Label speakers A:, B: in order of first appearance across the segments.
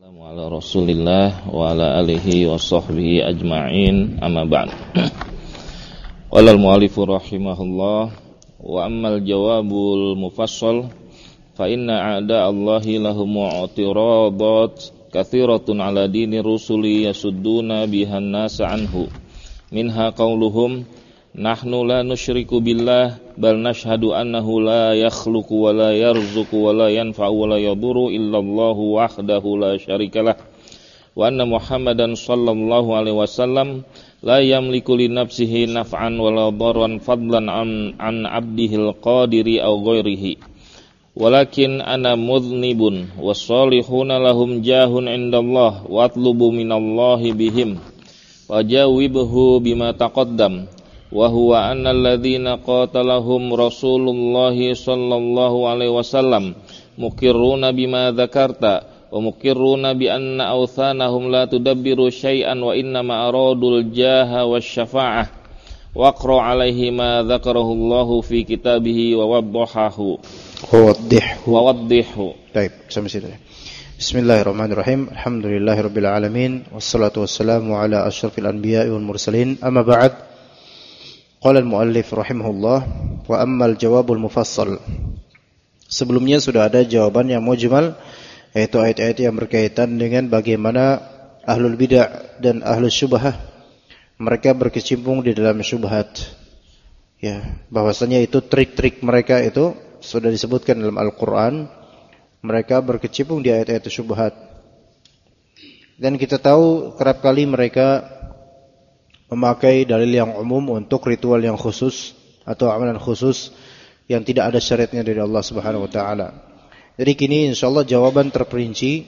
A: Wassalamu ala Rasulillah wa ala alihi wa sahbihi ajma'in, amma ba'd. Qala al-mu'allifu rahimahullah, wa ammal jawabul mufassal fa inna a'da Allahi lahum mu'tiradat kathiratun ala dini rusuli yasudduna bihan nasa anhu. Minha qauluhum nahnu la nusyriku billah bal nashhadu annahu la yakhluqu wa la yarzuqu wa la yanfa'u wa la yadurru illallahu wahdahu la syarikalah wa anna Muhammadan sallallahu alaihi wasallam la yamliku li nafsihi naf'an wa la darran fadlan an abdihil qadiri aw ghairihi walakin ana mudhnibun was-salihuna lahum jahun indallah wa atlubu minallahi bihim wajawibhu bima taqaddam wa huwa anna alladhina qatalahum Rasulullah sallallahu alaihi wasallam muqirruna bima dzakarta wa muqirruna bi anna awthanahum la tudabbiru syai'an wa inna ma aradul jaha wasyafa'ah waqra alaihi ma dzakarahu Allah fi kitabih wa waddahahu wa waddihu.
B: Baik, sampai situ. Bismillahirrahmanirrahim. Alhamdulillahirabbil alamin wassalatu wassalamu ala asyrafil anbiya'i wal mursalin. Amma ba'd. Qala al-muallif rahimahullah wa ammal jawabul mufassal. Sebelumnya sudah ada jawaban yang mujmal, yaitu ayat-ayat yang berkaitan dengan bagaimana ahlul bid'ah dan ahlus syubhah mereka berkecimpung di dalam syubhat. Ya, bahwasanya itu trik-trik mereka itu sudah disebutkan dalam Al-Qur'an. Mereka berkecimpung di ayat-ayat syubhat. Dan kita tahu kerap kali mereka memakai dalil yang umum untuk ritual yang khusus atau amalan khusus yang tidak ada syariatnya dari Allah Subhanahu wa taala. Jadi kini insyaallah jawaban terperinci.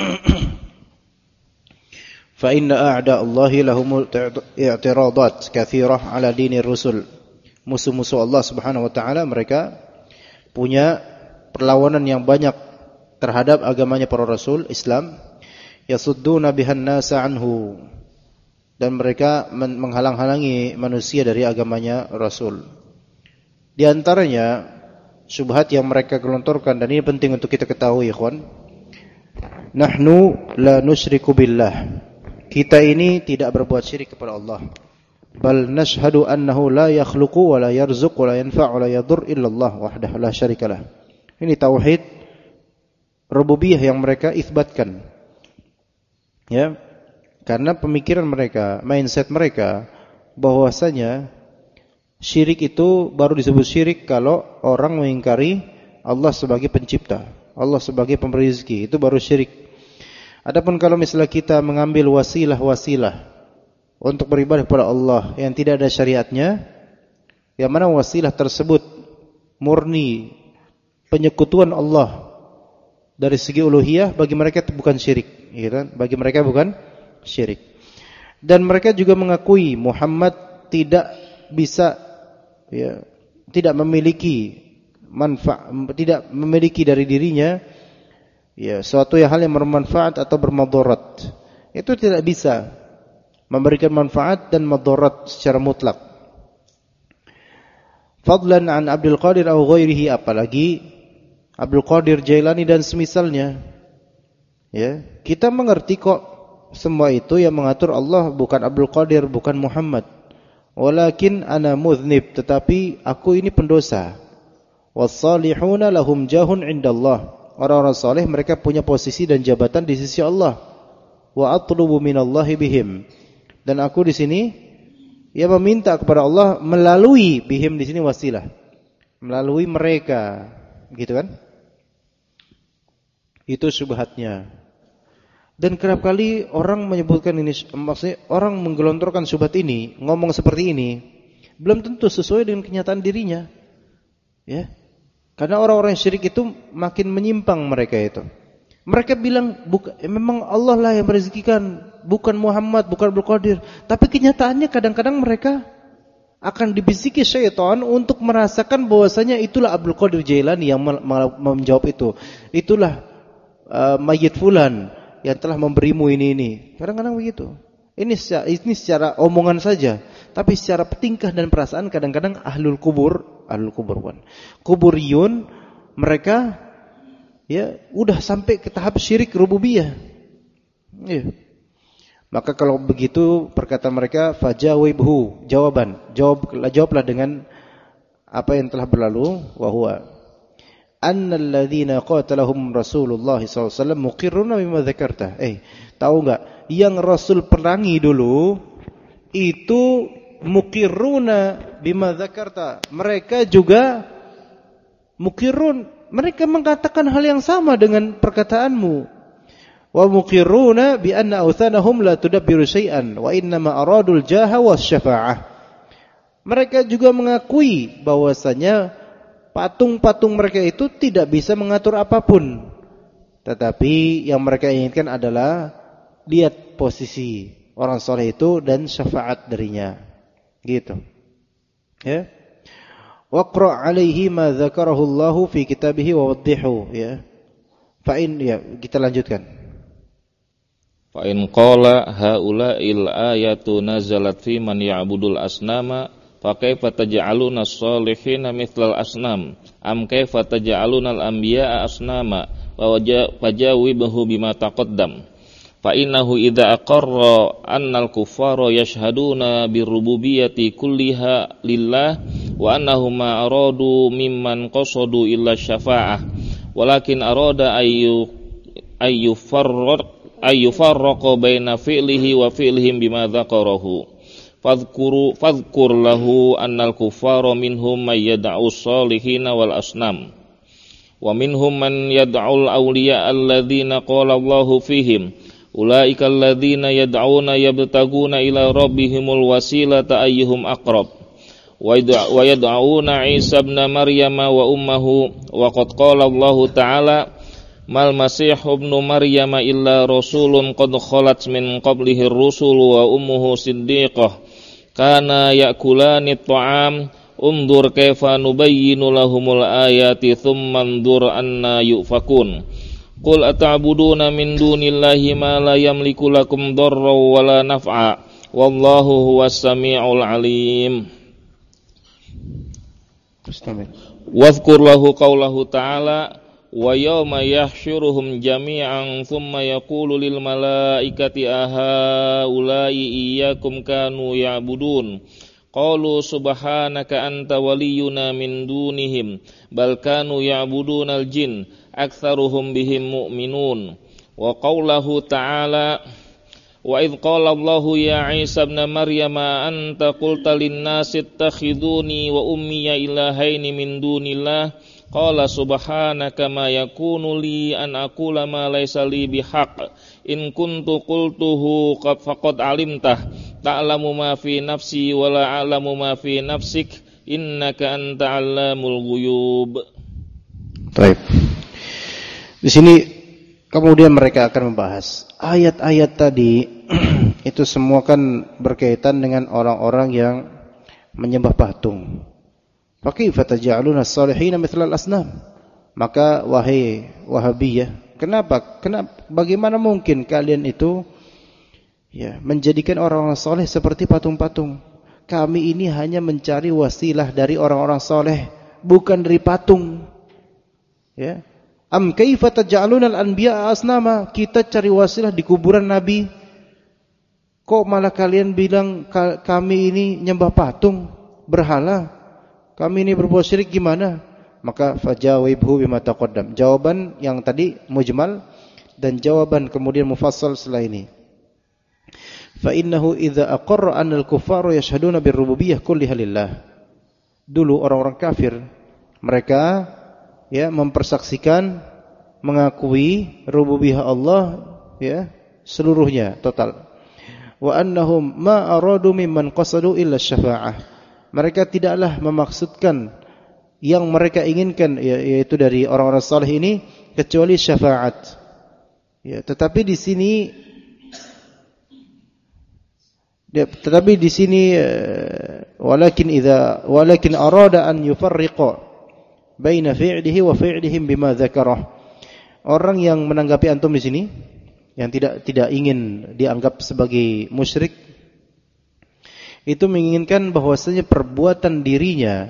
B: Fa inna a'da Allahi lahum i'tiradat katsirah ala dinir rusul. Musuh-musuh Allah Subhanahu wa taala mereka punya perlawanan yang banyak terhadap agamanya para rasul Islam. Yasudduna bihan nasa anhu. Dan mereka menghalang-halangi manusia dari agamanya Rasul. Di antaranya syubhat yang mereka gelontorkan, dan ini penting untuk kita ketahui, ikhwan. Nahnu la nusyriku billah. Kita ini tidak berbuat syirik kepada Allah. Bal nashhadu annahu la yakhluqu wa la yarzuqu wa la yanfa'u wa la yadur illallah wahdahu la syarikalah. Ini tauhid rububiyah yang mereka itsbatkan. Ya. Karena pemikiran mereka, mindset mereka bahwasanya syirik itu baru disebut syirik kalau orang mengingkari Allah sebagai pencipta, Allah sebagai pemberi rezeki, itu baru syirik. Adapun kalau misalnya kita mengambil wasilah-wasilah untuk beribadah kepada Allah yang tidak ada syariatnya, yang mana wasilah tersebut murni penyekutuan Allah dari segi uluhiyah, bagi mereka itu bukan syirik, gitu. Bagi mereka bukan syirik. Dan mereka juga mengakui Muhammad tidak bisa, ya, tidak memiliki manfaat, tidak memiliki dari dirinya, ya, suatu hal yang bermanfaat atau bermadarat. Itu tidak bisa memberikan manfaat dan madarat secara mutlak. Fadlan an Abdul Qadir atau ghairihi, apalagi Abdul Qadir Jailani dan semisalnya. Ya, kita mengerti kok semua itu yang mengatur Allah bukan Abdul Qadir, bukan Muhammad. Walakin ana mudhnib, tetapi aku ini pendosa. Was-salihuna lahum jahun indallah. Orang-orang saleh mereka punya posisi dan jabatan di sisi Allah. Wa atlubu minallahi bihim. Dan aku di sini ya meminta kepada Allah melalui bihim, di sini wasilah. Melalui mereka, gitu kan? Itu syubhatnya. Dan kerap kali orang menyebutkan ini, maksudnya orang menggelontorkan syubhat ini, ngomong seperti ini, belum tentu sesuai dengan kenyataan dirinya. Ya. Karena orang-orang syirik itu makin menyimpang mereka itu. Mereka bilang memang Allah lah yang merezekikan, bukan Muhammad, bukan Abdul Qadir. Tapi kenyataannya kadang-kadang mereka akan dibisiki syaitan untuk merasakan bahwasanya itulah Abdul Qadir Jailani yang menjawab itu. Itulah mayit fulan yang telah memberimu ini. Kadang-kadang begitu. Ini secara omongan saja, tapi secara tingkah dan perasaan kadang-kadang ahlul kubur kan. Kuburiyun mereka ya udah sampai ke tahap syirik rububiyah. Iya. Maka kalau begitu perkataan mereka fajawibhu, jawablah dengan apa yang telah berlalu, wa huwa annal ladzina qatalahum Rasulullah sallallahu alaihi wasallam muqirruna bima dzakarta. Tahu enggak? Yang Rasul perangi dulu itu muqirruna bima dzakarta. Mereka juga muqirrun, mereka mengatakan hal yang sama dengan perkataanmu. Wa muqirruna bi anna awthanahum la tudabbiru syai'an wa innama aradul jaha wasyafa'ah. Mereka juga mengakui bahwasanya patung-patung mereka itu tidak bisa mengatur apapun. Tetapi yang mereka inginkan adalah lihat posisi orang soleh itu dan syafaat darinya. Gitu. Ya. Waqra' alaihi ma dzakarahu Allahu fi kitabihi wa waddihu, ya. Kita lanjutkan.
A: Fa in qala haula'il ayatu nazalat fi man ya'budul asnama fa kaifa taj'aluna as-solihina mithlal asnam am kaifa taj'aluna al-anbiya'a asnama wa fajawibahu bima taqaddam fa innahu idza aqarra anna al-kuffara yashhaduna birububiyyati kulliha lillah wa annahum ma aradu mimman qasadu illa syafa'ah walakin arada ayyufarraqa baina fi'lihi wa fi'lihim bima dzakarahu fadhkur lahu annal kuffara minhum man yad'u as-salihina wal asnam wa minhum man yad'u al-awliya alladzina qala Allahu fihim ulaika alladzina yad'una yabtaguna ila rabbihimul wasilata ayyuhum aqrab wa yad'una Isa ibn Maryam wa ummuhu wa qad qala Allahu ta'ala mal masih ibnu Maryam illa rasulun qad khalat min qablihi ar-rusul wa ummuhu siddiqah kana ya'kulani at-ta'am undur kaifa nubayyinu lahumul ayati thumma andur anna yufakun qul ata'buduna min dunillahi ma la yamliku lakum darra wa la naf'a wallahu huwas samiul alim. Wadhkur lahu qawlahu ta'ala wa yawma yahsyuruhum jami'an thumma yaqulu lil malaikati ahaula'i iyyakum kanu ya'budun qalu subhanaka anta waliyuna min dunihim bal kanu ya'budunal jin aktsaruhum bihim mu'minun wa qawluhu ta'ala wa idh qala Allahu ya Isa ibn Maryam anta qulta lin nasi ittakhiduni wa ummiya ilahaini min dunillah qala subhanaka ma yakunu li an aqula ma laysa li bihaq in kuntu qultuhu faqad alimtah ta'lamu ma fi nafsi wa la a'lamu ma fi nafsik innaka anta 'allamul ghuyub.
B: Baik. Di sini kemudian mereka akan membahas ayat-ayat tadi itu semua kan berkaitan dengan orang-orang yang menyembah patung. Fakaifa taj'aluna as-salihina mithlal asnam? Maka wahai Wahabiyah, kenapa bagaimana mungkin kalian itu menjadikan orang-orang saleh seperti patung-patung? Kami ini hanya mencari wasilah dari orang-orang saleh, bukan dari patung. Ya. Am kaifa taj'aluna al-anbiya'a asnama? Kita cari wasilah di kuburan nabi. Kok malah kalian bilang kami ini nyembah patung, berhala? Kami ini berbuat syirik gimana? Maka fajawibhu bima taqaddam. Jawaban yang tadi mujmal dan jawaban kemudian mufassal setelah ini. Fa innahu idza aqarra anna al-kuffaru yashhaduna birrububiyyah kulliha lillah. Dulu orang-orang kafir mereka mempersaksikan mengakui rububiyah Allah seluruhnya total. Wa annahum ma aradu mimman qasadu illa syafa'ah. Mereka tidaklah memaksudkan yang mereka inginkan yaitu dari orang-orang saleh ini kecuali syafaat. Tetapi di sini walakin arada an yufarriqa baina fi'lihi wa fi'lihim bima dzakarah. Orang yang menanggapi antum di sini yang tidak ingin dianggap sebagai musyrik itu menginginkan bahwasanya perbuatan dirinya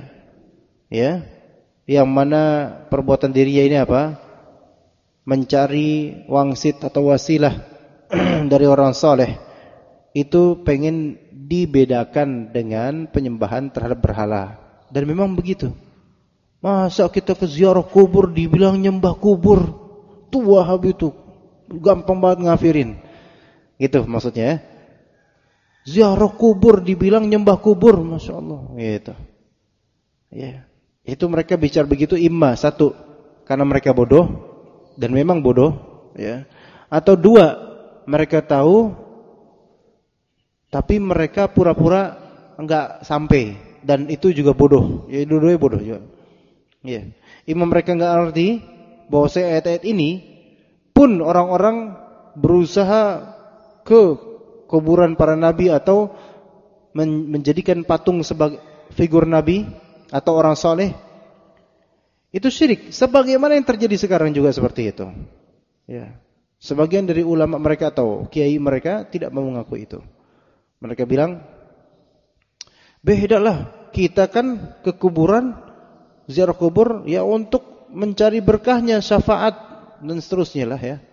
B: yang mana perbuatan dirinya ini apa? Mencari wangsit atau wasilah dari orang saleh itu pengen dibedakan dengan penyembahan terhadap berhala. Dan memang begitu. Masa kita ke ziarah kubur dibilang nyembah kubur? Tua habis itu. Gampang banget ngafirin. Gitu maksudnya ya. Ziarah kubur dibilang nyembah kubur, Masya Allah. Gitu. Ya. Itu mereka bicara begitu imma satu, karena mereka bodoh dan memang bodoh, ya. Atau dua, mereka tahu tapi mereka pura-pura enggak sampai dan itu juga bodoh. Ya dua-duanya bodoh juga. Ya. Imam mereka enggak ngerti bahwa ayat-ayat ini pun orang-orang berusaha ke kuburan para nabi atau menjadikan patung sebagai figur nabi atau orang saleh, itu syirik. Sebagaimana yang terjadi sekarang juga seperti itu. Ya. Sebagian dari ulama mereka atau kiai mereka tidak mau mengaku itu. Mereka bilang, bedalah, kita kan ke kuburan, ziarah kubur ya untuk mencari berkahnya, syafaat dan seterusnya lah ya.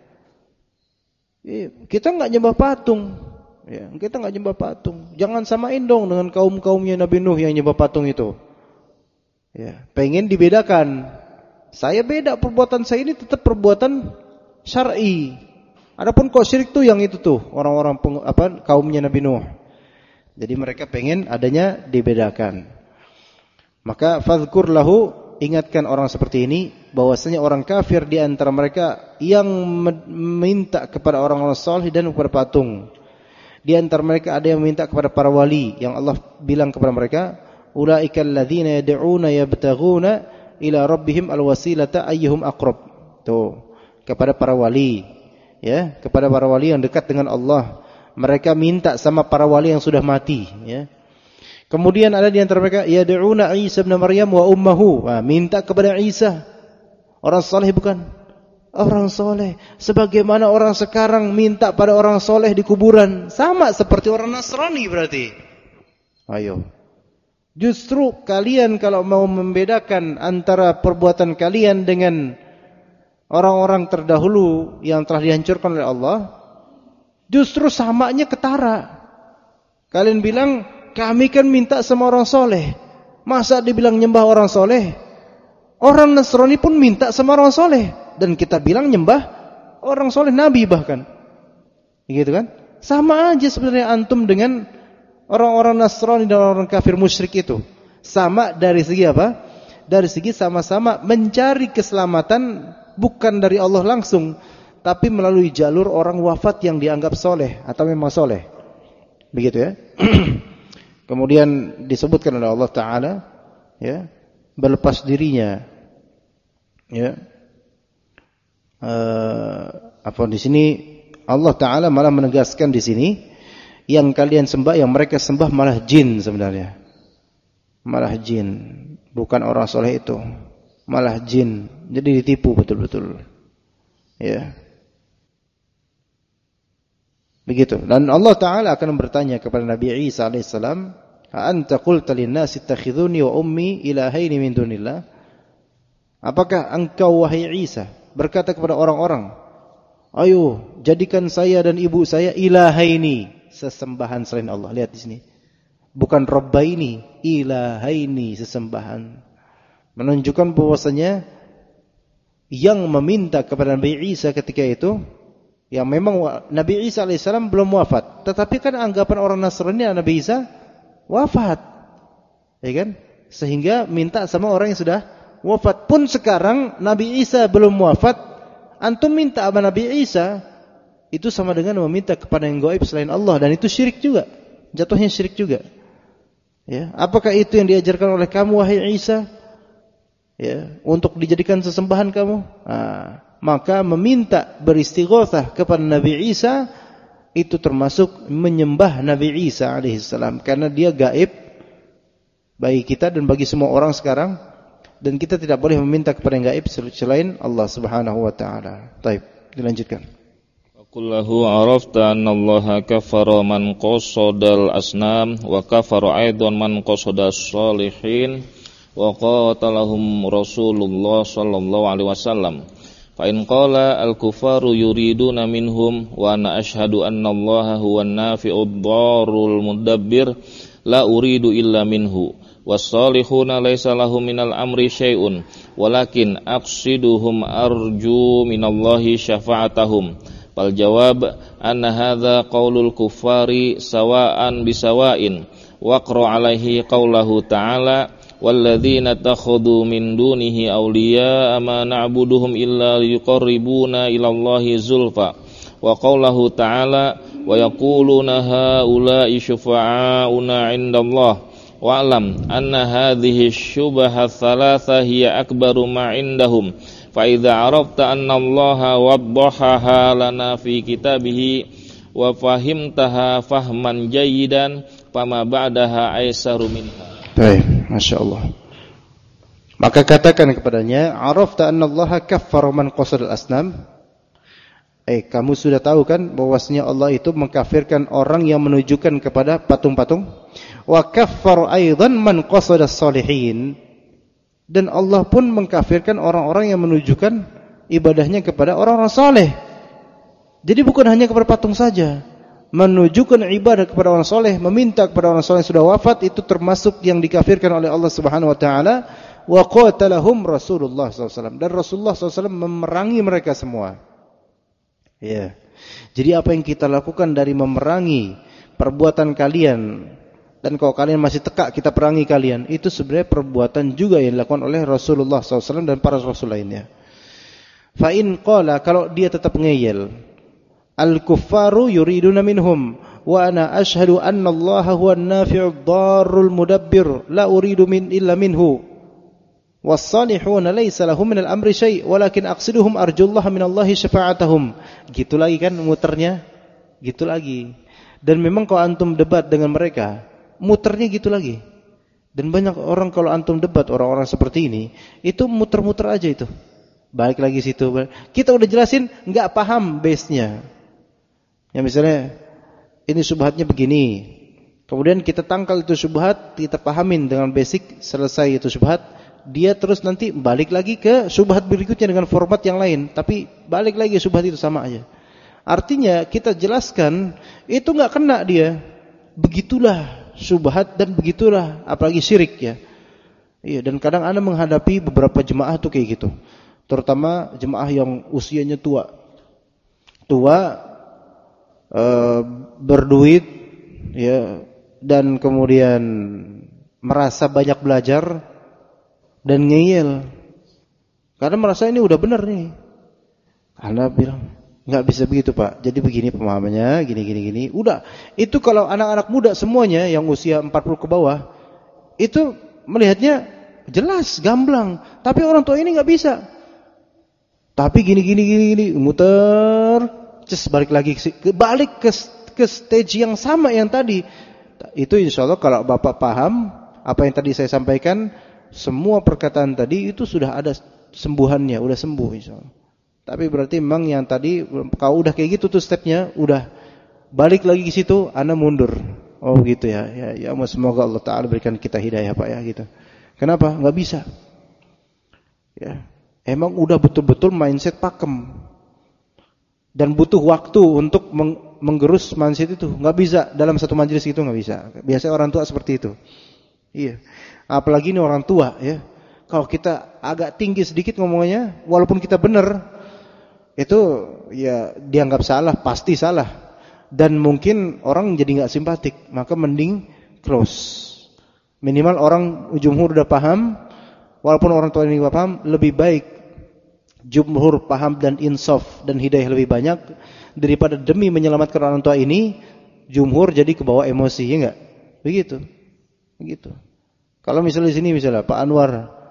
B: Kita enggak nyembah patung. Ya, kita enggak nyembah patung. Jangan samain dong dengan kaum-kaumnya Nabi Nuh yang nyembah patung itu. Ya, pengen dibedakan. Saya beda, perbuatan saya ini tetap perbuatan syar'i. Adapun kok syirik tuh yang itu tuh, orang-orang kaumnya Nabi Nuh. Jadi mereka pengen adanya dibedakan. Maka fadhkur lahu, ingatkan orang seperti ini bahwasanya orang kafir di antara mereka yang meminta kepada orang-orang saleh dan kepada patung. Di antara mereka ada yang meminta kepada para wali yang Allah bilang kepada mereka, ulaikal ladzina yad'una yabtaghuna ila rabbihim alwasilata ayyuhum aqrab. Tuh, kepada para wali, ya, kepada para wali yang dekat dengan Allah. Mereka minta sama para wali yang sudah mati, ya. Kemudian ada di antara mereka yad'una Isa ibn Maryam wa ummuhu, minta kepada Isa. Orang saleh bukan? Orang soleh, sebagaimana orang sekarang minta pada orang soleh di kuburan, sama seperti orang Nasrani berarti. Ayo, justru kalian kalau mau membedakan antara perbuatan kalian dengan orang-orang terdahulu yang telah dihancurkan oleh Allah, justru samanya ketara. Kalian bilang kami kan minta sama orang soleh, masa dibilang nyembah orang soleh? Orang Nasrani pun minta sama orang soleh. Dan kita bilang nyembah orang soleh, Nabi bahkan. Gitu kan? Sama aja sebenarnya antum dengan orang-orang Nasrani dan orang kafir musyrik itu. Sama dari segi apa? Dari segi sama-sama mencari keselamatan bukan dari Allah langsung, tapi melalui jalur orang wafat yang dianggap soleh atau memang soleh. Begitu ya. Kemudian disebutkan oleh Allah Ta'ala, ya, berlepas dirinya, ya. Di sini Allah Ta'ala malah menegaskan di sini yang kalian sembah, yang mereka sembah malah jin sebenarnya. Malah jin, bukan orang soleh itu. Malah jin. Jadi ditipu betul-betul. Ya. Begitu. Dan Allah Ta'ala akan bertanya kepada Nabi Isa alaihissalam, "Anta qulta lin-nasi ittakhidhuni wa ummi ilahaini min dunillah?" Apakah engkau wahai Isa berkata kepada orang-orang, ayo jadikan saya dan ibu saya ilahaini, sesembahan selain Allah. Lihat di sini, bukan rabbaini, ilahaini, sesembahan. Menunjukkan bahwasanya yang meminta kepada Nabi Isa ketika itu, yang memang Nabi Isa alaihissalam belum wafat, tetapi kan anggapan orang Nasrani Nabi Isa wafat, ya kan? Sehingga minta sama orang yang sudah wafat. Pun sekarang Nabi Isa belum wafat, antum minta sama Nabi Isa, itu sama dengan meminta kepada yang gaib selain Allah, dan itu syirik juga, jatuhnya syirik juga. Ya, apakah itu yang diajarkan oleh kamu wahai Isa? Ya, untuk dijadikan sesembahan kamu? Maka meminta beristighatsah kepada Nabi Isa itu termasuk menyembah Nabi Isa alaihissalam, karena dia gaib bagi kita dan bagi semua orang sekarang. Dan kita tidak boleh meminta kepada yang gaib selain Allah Subhanahu wa taala. Baik, dilanjutkan.
A: Qullahu arafta anna Allah kafara man qasadal asnam wa kafara aidan man qasadas shalihin wa qatalahum Rasulullah sallallahu alaihi wasallam. Fa in qala al-kufaru yuriduna minhum wa ana ashhadu anna Allaha huwan nafi'ud dharrul mudabbir la uridu illa minhu was-salihuna laysa lahum minal amri syai'un walakin aqsiduhum arju minallahi syafa'atahum. Fal jawab anna hadza qaulul kuffari sawa'an bisawa'in waqra 'alaihi qaulahu ta'ala walladzina takhadhu min dunihi awliya ma na'buduhum illa liqarribuna ilallahi zulfa wa qaulahu ta'ala wa yaquluna haula'i syufa'auna 'indallah wa'lam anna hadhihi syubha thalatha hiya akbaru ma 'indahum fa idza 'arafta anna Allaha waddahaha lana fi kitabihi wa fahimtaha fahman jayyidan fama ba'daha aisaru minha.
B: Baik, Masya Allah. Maka katakan kepadanya, arafta anna Allaha kaffara man qasada al-asnam. Kamu sudah tahu kan bahwasanya Allah itu mengkafirkan orang yang menunjukkan kepada patung-patung. Wa kaffara aidan man qasada as-salihin. Dan Allah pun mengkafirkan orang-orang yang menunjukkan ibadahnya kepada orang-orang saleh. Jadi bukan hanya kepada patung saja. Menunjukkan ibadah kepada orang soleh, meminta kepada orang soleh yang sudah wafat, itu termasuk yang dikafirkan oleh Allah Subhanahu Wa Taala. Wa qatalahum Rasulullah SAW, dan Rasulullah SAW memerangi mereka semua. Ya, jadi apa yang kita lakukan dari memerangi perbuatan kalian, dan kalau kalian masih tekak kita perangi kalian, itu sebenarnya perbuatan juga yang dilakukan oleh Rasulullah SAW dan para Rasul lainnya. Fa in qala, kalau dia tetap ngeyel, al-kuffaru yuriduna minhum wa ana ashhadu anna Allaha huwan nafi'ud dharrul mudabbir la uridu illa minhu was-salihuna laysa lahum minal amri syai' walakin aqsiduhum arjullaha minallahi syafa'atahum. Gitu lagi kan muternya, gitu lagi. Dan memang kalau antum debat dengan mereka, muternya gitu lagi. Dan banyak orang kalau antum debat orang-orang seperti ini, itu muter-muter aja itu. Balik lagi situ. Kita udah jelasin, enggak paham base-nya. Ya misalnya ini syubhatnya begini, kemudian kita tangkal itu syubhat, kita pahamin dengan basic, selesai itu syubhat, dia terus nanti balik lagi ke syubhat berikutnya dengan format yang lain, tapi balik lagi syubhat itu sama aja. Artinya kita jelaskan itu nggak kena dia, begitulah syubhat dan begitulah, apalagi syirik ya. Iya, dan kadang Anda menghadapi beberapa jemaah tuh kayak gitu, terutama jemaah yang usianya tua. Berduit ya, dan kemudian merasa banyak belajar dan ngeyel karena merasa ini udah benar nih. Anda bilang nggak bisa begitu Pak, jadi begini pemahamannya, gini. Udah, itu kalau anak-anak muda semuanya yang usia 40 ke bawah itu melihatnya jelas, gamblang, tapi orang tua ini nggak bisa. Tapi gini, muter. Balik lagi ke stage yang sama yang tadi. Itu insyaallah kalau Bapak paham apa yang tadi saya sampaikan, semua perkataan tadi itu sudah ada sembuhannya, udah sembuh insyaallah. Tapi berarti memang yang tadi kalau udah kayak gitu tuh stepnya, udah balik lagi ke situ, Anda mundur. Oh gitu ya. Ya semoga Allah Taala berikan kita hidayah Pak ya gitu. Kenapa? Enggak bisa. Ya. Emang udah betul-betul mindset pakem. Dan butuh waktu untuk menggerus mindset itu. Nggak bisa dalam satu majelis itu, nggak bisa. Biasanya orang tua seperti itu. Iya. Apalagi ini orang tua ya. Kalau kita agak tinggi sedikit ngomongnya, walaupun kita benar, itu ya dianggap salah, pasti salah. Dan mungkin orang jadi nggak simpatik. Maka mending close. Minimal orang jumhur udah paham, walaupun orang tua ini nggak paham, lebih baik jumhur paham dan insaf dan hidayah lebih banyak daripada demi menyelamatkan orang tua ini jumhur jadi kebawa emosi, ya enggak? Begitu. Kalau misalnya di sini misalnya Pak Anwar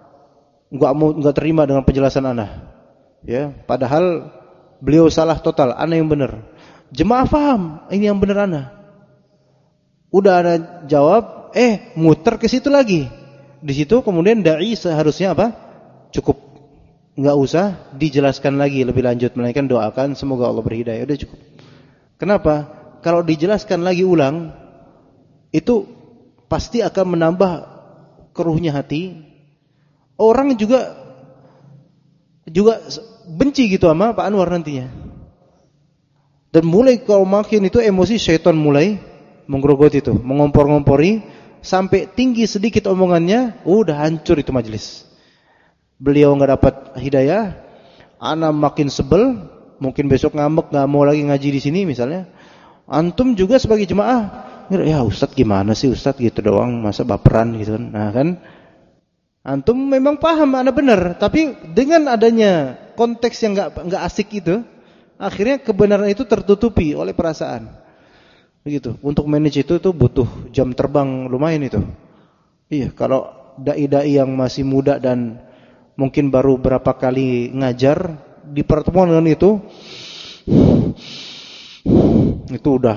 B: enggak terima dengan penjelasan ana. Ya, padahal beliau salah total, ana yang benar. Jemaah paham, ini yang benar ana. Udah ana jawab, muter ke situ lagi. Di situ kemudian dai seharusnya apa? Cukup. Enggak usah dijelaskan lagi lebih lanjut, melainkan doakan semoga Allah berhidayah, udah cukup. Kenapa? Kalau dijelaskan lagi ulang, itu pasti akan menambah keruhnya hati. Orang juga benci gitu sama Pak Anwar nantinya. Dan mulai kalau makin itu emosi, syaitan mulai menggerogoti itu, mengompor-ngompori sampai tinggi sedikit omongannya, udah hancur itu majelis. Beliau enggak dapat hidayah, ana makin sebel, mungkin besok ngambek enggak mau lagi ngaji di sini misalnya. Antum juga sebagai jemaah, ya Ustaz gimana sih Ustaz gitu doang, masa baperan gitu kan. Nah kan antum memang paham ana benar, tapi dengan adanya konteks yang enggak asik itu, akhirnya kebenaran itu tertutupi oleh perasaan. Begitu. Untuk manage itu butuh jam terbang lumayan itu. Iya, kalau dai-dai yang masih muda dan mungkin baru berapa kali ngajar di pertemuan dengan itu udah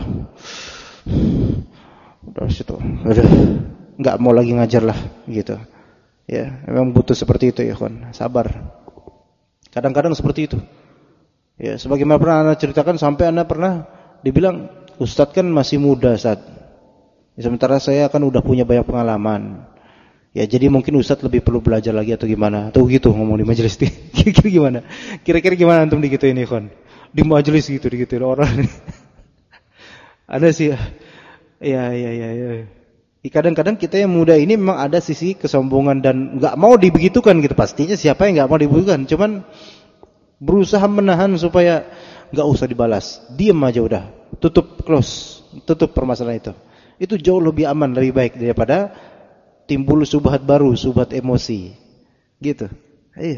B: situ. Udah enggak mau lagi ngajar lah gitu. Ya, memang butuh seperti itu ya, kawan. Sabar. Kadang-kadang seperti itu. Ya, sebagaimana pernah Anda ceritakan sampai Anda pernah dibilang, Ustadz kan masih muda, Ustadz. Sementara saya kan udah punya banyak pengalaman. Ya, jadi mungkin Ustadz lebih perlu belajar lagi atau gimana? Atau gitu ngomong di majelis. Kira-kira gimana? Kira-kira gimana antum digituin nih, kawan? Di majelis gitu digituin orang. Ada sih. Ya. Kadang-kadang kita yang muda ini memang ada sisi kesombongan dan enggak mau dibegitukan gitu. Pastinya siapa yang enggak mau dibegitukan, cuman berusaha menahan supaya enggak usah dibalas. Diam aja udah. Tutup permasalahan itu. Itu jauh lebih aman, lebih baik daripada timbul subhat baru, subhat emosi. Gitu. Iya.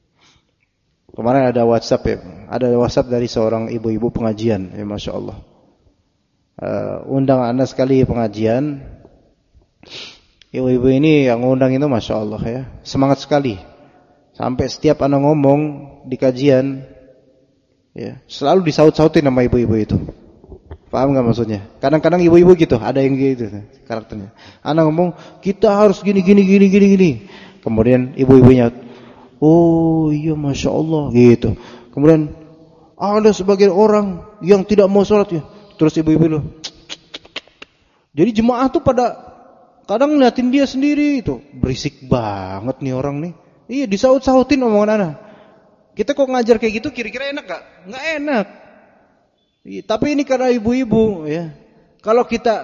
B: Kemarin ada WhatsApp ya. Ada WhatsApp dari seorang ibu-ibu pengajian, ya Masya Allah. Undang Anda sekali pengajian. Ibu-ibu ini yang ngundang itu Masya Allah ya. Semangat sekali. Sampai setiap Anda ngomong di kajian, ya, selalu disaut-sautin sama ibu-ibu itu. Paham gak maksudnya? Kadang-kadang ibu-ibu gitu, ada yang gitu karakternya. Anak ngomong, kita harus gini. Kemudian ibu-ibunya, oh iya Masya Allah gitu. Kemudian ada sebagian orang yang tidak mau sholat ya. Terus ibu-ibu loh. Jadi jemaah tuh pada kadang ngeliatin dia sendiri itu. Berisik banget nih orang nih. Iya, disaut-sautin omongan anak. Kita kok ngajar kayak gitu kira-kira enak gak? Nggak enak. Tapi ini karena ibu-ibu ya. Kalau kita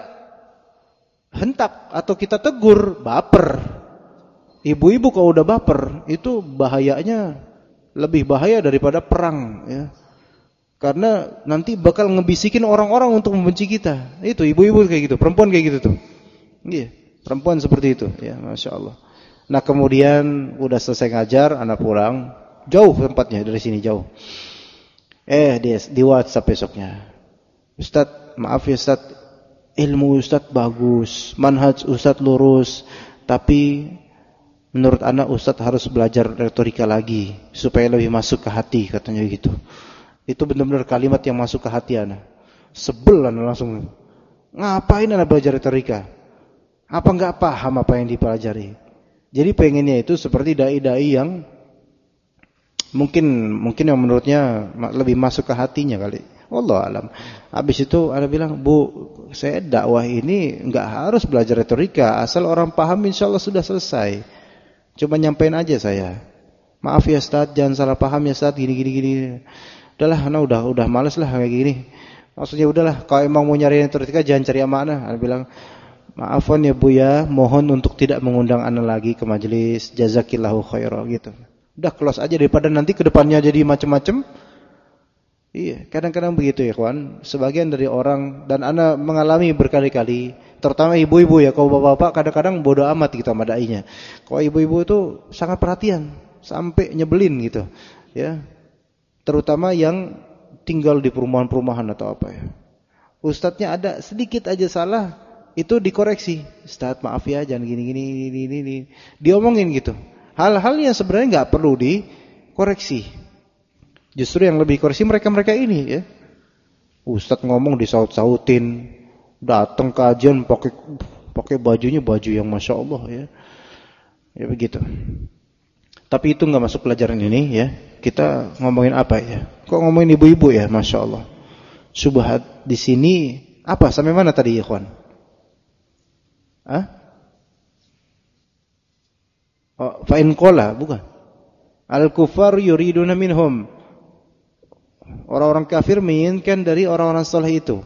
B: hentak atau kita tegur, baper. Ibu-ibu kalau udah baper, itu bahayanya lebih bahaya daripada perang ya. Karena nanti bakal ngebisikin orang-orang untuk membenci kita. Itu ibu-ibu kayak gitu, perempuan kayak gitu tuh. Iya, perempuan seperti itu ya, Masya Allah. Nah, kemudian udah selesai ngajar, anak pulang, jauh tempatnya dari sini jauh. Di WhatsApp besoknya. Ustadz, maaf ya Ustadz, ilmu Ustadz bagus, manhaj Ustadz lurus, tapi menurut anak Ustadz harus belajar retorika lagi supaya lebih masuk ke hati, katanya gitu. Itu benar-benar kalimat yang masuk ke hati anak. Sebel anak langsung. Ngapain anak belajar retorika? Apa enggak paham apa yang dipelajari? Jadi pengennya itu seperti dai-dai yang mungkin yang menurutnya lebih masuk ke hatinya kali. Wallahu alam. Habis itu ada bilang, "Bu, saya dakwah ini enggak harus belajar retorika, asal orang paham insyaallah sudah selesai. Cuma nyampein aja saya. Maaf ya Ustaz, jangan salah paham ya Ustaz, gini. Udahlah, ana udah malas lah kayak gini. Maksudnya udahlah, kalau emang mau nyari retorika jangan cari amanah." Ana bilang, "Maafan ya Bu ya, mohon untuk tidak mengundang ana lagi ke majelis. Jazakillahu khairan," gitu. Udah close aja daripada nanti ke depannya jadi macam-macam. Iya, kadang-kadang begitu ya kawan. Sebagian dari orang, dan ana mengalami berkali-kali, terutama ibu-ibu ya. Kalau bapak-bapak kadang-kadang bodoh amat gitu sama dai-nya. Kalau ibu-ibu itu sangat perhatian sampai nyebelin gitu. Ya. Terutama yang tinggal di perumahan-perumahan atau apa ya. Ustadznya ada sedikit aja salah, itu dikoreksi. Ustadz maaf ya, jangan gini. Diomongin gitu. Hal-hal yang sebenarnya nggak perlu dikoreksi. Justru yang lebih koreksi mereka ini ya. Ustadz ngomong disaut-sautin, datang kajian pakai bajunya baju yang Masya Allah ya. Ya begitu. Tapi itu nggak masuk pelajaran ini ya. Kita ngomongin apa ya? Kok ngomongin ibu-ibu ya, Masya Allah. Subhat di sini apa? Sampai mana tadi ya, ikhwan? Fa'in kola, bukan? Al-kuffar yuriduna minhum. Orang-orang kafir menginginkan dari orang-orang saleh itu.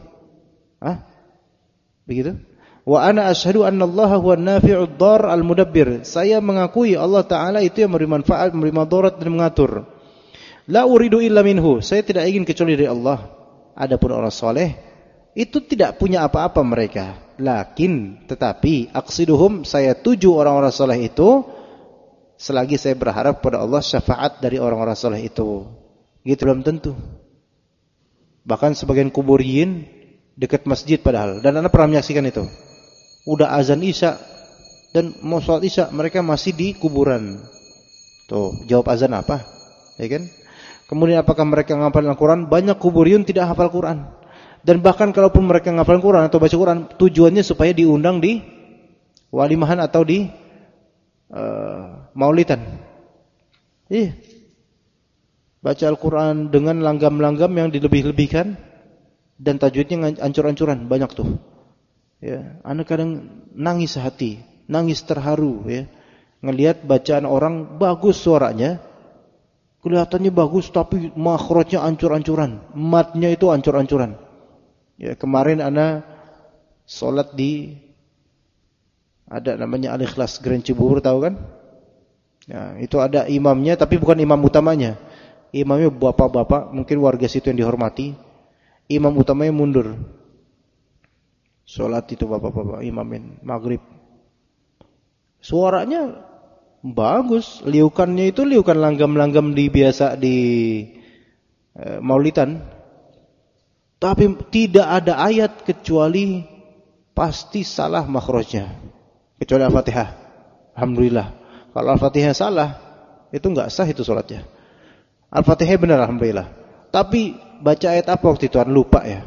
B: Begitu? Wa ana asyhadu anna Allah huwa an-nafi'ud dar al-mudabbir. Saya mengakui Allah Ta'ala itu yang memberi manfaat, memberi madarat dan mengatur. La uridu illa minhu. Saya tidak ingin kecuali dari Allah. Adapun orang saleh itu tidak punya apa-apa mereka. Tetapi aqsiduhum, saya tuju orang-orang saleh itu selagi saya berharap pada Allah syafaat dari orang-orang saleh itu. Gitu belum tentu. Bahkan sebagian kuburiyin dekat masjid padahal. Dan Anda pernah menyaksikan itu. Udah azan Isya dan mau sholat Isya, mereka masih di kuburan. Tuh, jawab azan apa? Ya kan? Kemudian apakah mereka menghafal Al-Quran? Banyak kuburiyun tidak hafal Quran. Dan bahkan kalaupun mereka menghafal Quran atau baca Quran, tujuannya supaya diundang di walimahan atau di maulidan. Baca Al-Quran dengan langgam-langgam yang dilebih-lebihkan dan tajwidnya ancur-ancuran, banyak tuh. Ya, anak kadang nangis hati, nangis terharu ya. Ngelihat bacaan orang bagus suaranya, kelihatannya bagus tapi makhrajnya ancur-ancuran, matnya itu ancur-ancuran. Ya, kemarin ana salat di ada namanya Al-Ikhlas Grand Cibubur, tahu kan? Ya, itu ada imamnya tapi bukan imam utamanya. Imamnya bapak-bapak, mungkin warga situ yang dihormati. Imam utamanya mundur. Salat itu bapak-bapak imamin maghrib. Suaranya bagus, liukannya itu liukan langgam-langgam di biasa di maulidan. Tapi tidak ada ayat kecuali pasti salah makhrajnya. Kecuali Al-Fatihah. Alhamdulillah. Kalau Al-Fatihah salah, itu enggak sah itu salatnya. Al-Fatihah benar alhamdulillah. Tapi baca ayat apa waktu itu? Lupa ya.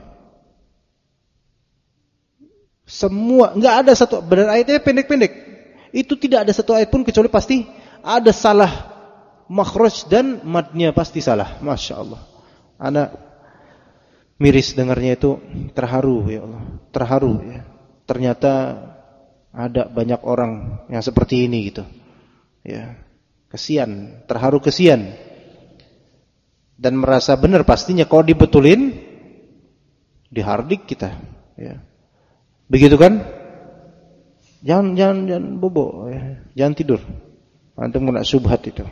B: Semua enggak ada satu, benar ayatnya pendek-pendek. Itu tidak ada satu ayat pun kecuali pasti ada salah makhraj dan madnya pasti salah. Masya Allah. Anak miris dengarnya itu, terharu ya Allah. Terharu ya. Ternyata ada banyak orang yang seperti ini gitu. Ya. Kesian, terharu kesian. Dan merasa benar pastinya kalau dibetulin dihardik kita ya. Begitu kan? Jangan bobo ya. Jangan tidur. Antum kena syubhat itu.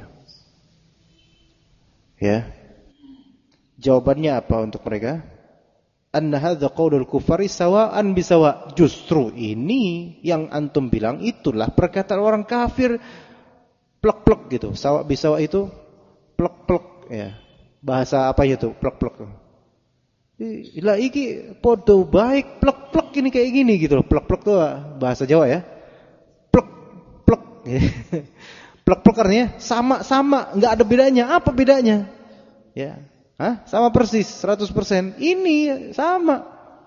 B: Ya. Jawabannya apa untuk mereka? Anna hadza qaulul kufari sawa'an bisawa. Justru ini yang antum bilang itulah perkataan orang kafir, plek-plek gitu. Sawa bisawa itu plek-plek ya. Bahasa apa itu? Plek-plek. Lah iki podo baik plek-plek ini kayak gini gitu loh. Plek-plek itu bahasa Jawa ya. Plek-plek. Plek-plek artinya sama-sama, enggak ada bedanya. Apa bedanya? Ya. Sama persis 100%. Ini sama.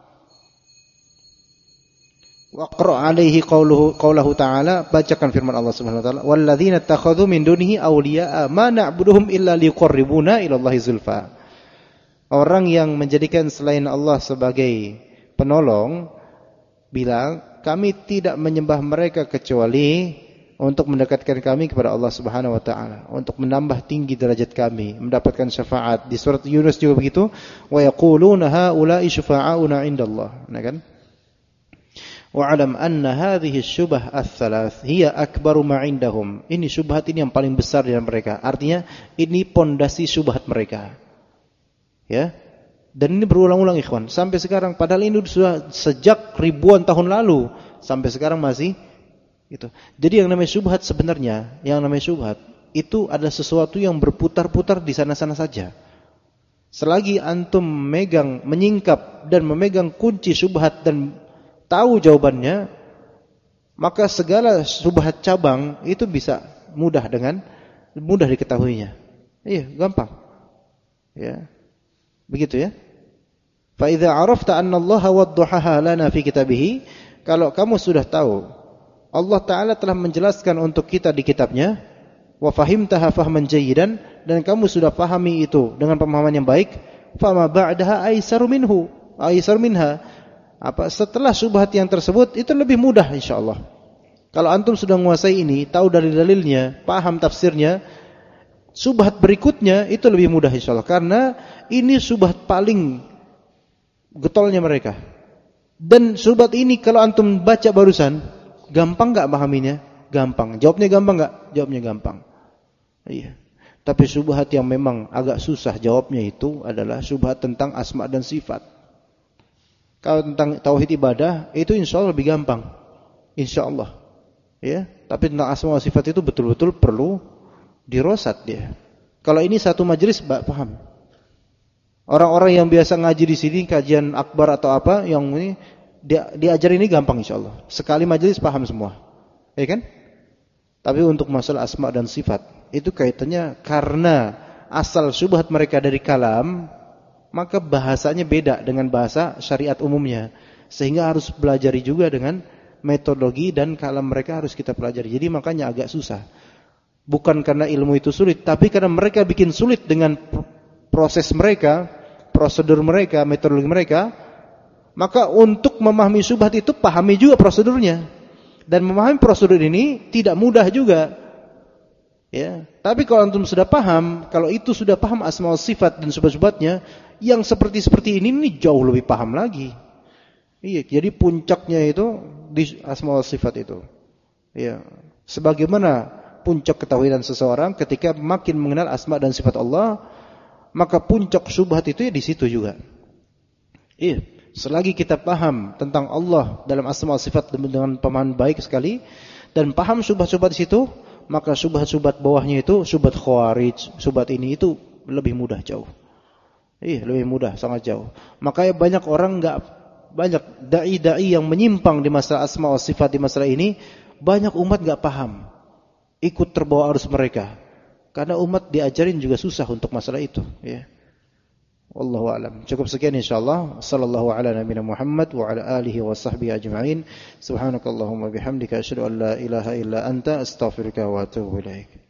B: Waqra' alaihi qaulahu ta'ala, bacakan firman Allah Subhanahu wa taala, walladzina takhadhu min dunihi awliya'a ma na'buduhum illa liqarribuna ila Allahi zulfa. Orang yang menjadikan selain Allah sebagai penolong bilang, kami tidak menyembah mereka kecuali untuk mendekatkan kami kepada Allah Subhanahu wa taala, untuk menambah tinggi derajat kami, mendapatkan syafaat. Di surat Yunus juga begitu, wa yaquluna haula'i syufa'auna 'indallah. Nah kan? Wa'alam anna hadhihi syubah ats-tsalath hiya akbaru ma 'indahum. Ini syubhat ini yang paling besar di mereka. Artinya ini pondasi syubhat mereka. Ya. Dan ini berulang-ulang ikhwan sampai sekarang, padahal ini sudah sejak ribuan tahun lalu sampai sekarang masih itu. Jadi yang namanya syubhat sebenarnya, yang namanya syubhat itu adalah sesuatu yang berputar-putar di sana-sana saja. Selagi antum menyingkap dan memegang kunci syubhat dan tahu jawabannya, maka segala syubhat cabang itu bisa mudah diketahuinya. Iya, gampang. Ya. Begitu ya. Fa idza arafta anna Allah waddahaha lana fi kitabih, kalau kamu sudah tahu Allah Ta'ala telah menjelaskan untuk kita di kitabnya, wa fahimtaha fahman jayyidan, dan kamu sudah pahami itu dengan pemahaman yang baik, fama ba'daha aisaru minha. Setelah syubhat yang tersebut itu lebih mudah insyaallah. Kalau antum sudah menguasai ini, tahu dalil-dalilnya, paham tafsirnya, Subhat berikutnya itu lebih mudah insyaallah, karena ini subhat paling getolnya mereka. Dan subhat ini kalau antum baca barusan, gampang enggak pahaminya? Gampang. Jawabnya gampang enggak? Jawabnya gampang. Iya. Tapi subhat yang memang agak susah jawabnya itu adalah subhat tentang asma dan sifat. Kalau tentang tauhid ibadah itu insyaallah lebih gampang. Insyaallah. Ya, tapi tentang asma wa sifat itu betul-betul perlu dirosat dia. Kalau ini satu majelis paham. Orang-orang yang biasa ngaji di sini kajian akbar atau apa yang ini diajar ini gampang insyaallah. Sekali majelis paham semua. Ya kan? Tapi untuk masalah asma dan sifat itu kaitannya karena asal syubhat mereka dari kalam, maka bahasanya beda dengan bahasa syariat umumnya. Sehingga harus pelajari juga dengan metodologi dan kalam mereka harus kita pelajari. Jadi makanya agak susah. Bukan karena ilmu itu sulit, tapi karena mereka bikin sulit dengan proses mereka, prosedur mereka, metodologi mereka. Maka untuk memahami syubhat itu pahami juga prosedurnya. Dan memahami prosedur ini tidak mudah juga. Ya, tapi kalau antum sudah paham, kalau itu sudah paham asma wa sifat dan syubhat-syubhatnya, yang seperti ini jauh lebih paham lagi. Iya, jadi puncaknya itu di asma wa sifat itu. Ya, sebagaimana puncak ketahuidan seseorang ketika makin mengenal asma dan sifat Allah, maka puncak syubhat itu ya di situ juga. Iya, selagi kita paham tentang Allah dalam asma wa sifat dengan pemahaman baik sekali dan paham syubhat-syubhat di situ, maka syubhat-syubhat bawahnya itu syubhat khawarij, syubhat ini itu lebih mudah jauh. Iya, lebih mudah, sangat jauh. Makanya banyak dai-dai yang menyimpang di masalah asma wa sifat di masalah ini, banyak umat enggak paham. Ikut terbawa arus mereka. Karena umat diajarin juga susah untuk masalah itu, ya. Wallahu a'lam. Cukup sekian insyaallah. Sallallahu ala nabiyina Muhammad wa ala alihi wa sahbihi ajma'in. Subhanakallahumma bihamdika asyhadu an la ilaha illa anta astaghfiruka wa atubu ilaik.